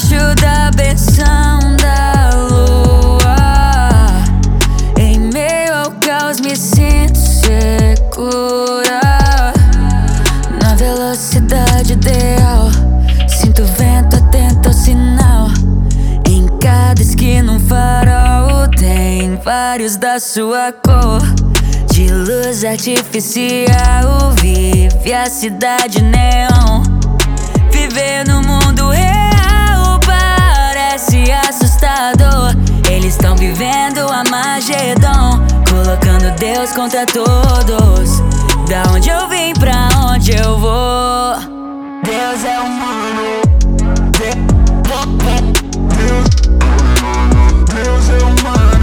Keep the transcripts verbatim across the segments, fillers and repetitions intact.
Debaixo da benção da lua, em meio ao caos me sinto segura. Na velocidade ideal, sinto o vento atento ao sinal. Em cada esquina um farol, tem vários da sua cor. De luz artificial vive a cidade neon. Viver no mundo real parece assustador. Eles estão vivendo a Armagedon, colocando Deus contra todos. Da onde eu vim pra onde eu vou, Deus é humano. Deus é humano.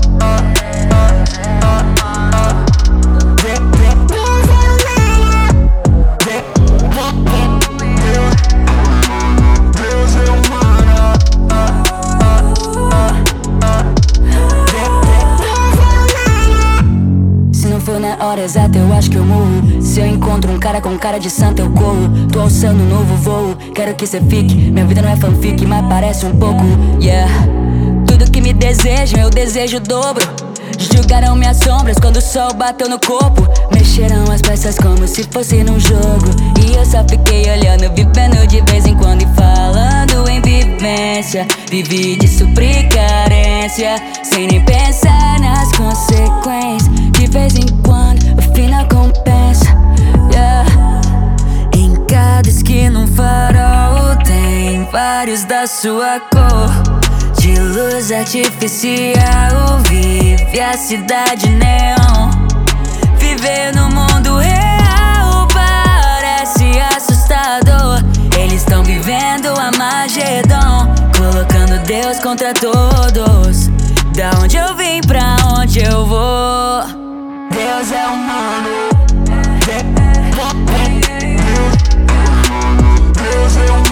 Na hora exata eu acho que eu morro. Se eu encontro um cara com cara de santo eu corro. Tô alçando um novo voo, quero que cê fique. Minha vida não é fanfic, mas parece um pouco. Yeah, tudo que me desejam eu desejo o dobro. Julgaram minhas sombras quando o sol bateu no corpo. Mexeram as peças como se fosse num jogo. E eu só fiquei olhando, vivendo de vez em quando e falando em vivência. Vivi de suprir carência, sem nem pensar nas consequências. De vez em quando o final compensa, yeah. Em cada esquina um farol, tem vários da sua cor. De luz artificial vive a cidade neon. Viver no mundo real parece assustador. Eles estão vivendo a Armagedon, colocando Deus contra todos. Da onde eu vim pra onde eu vou, Deus é humano. Deus é humano.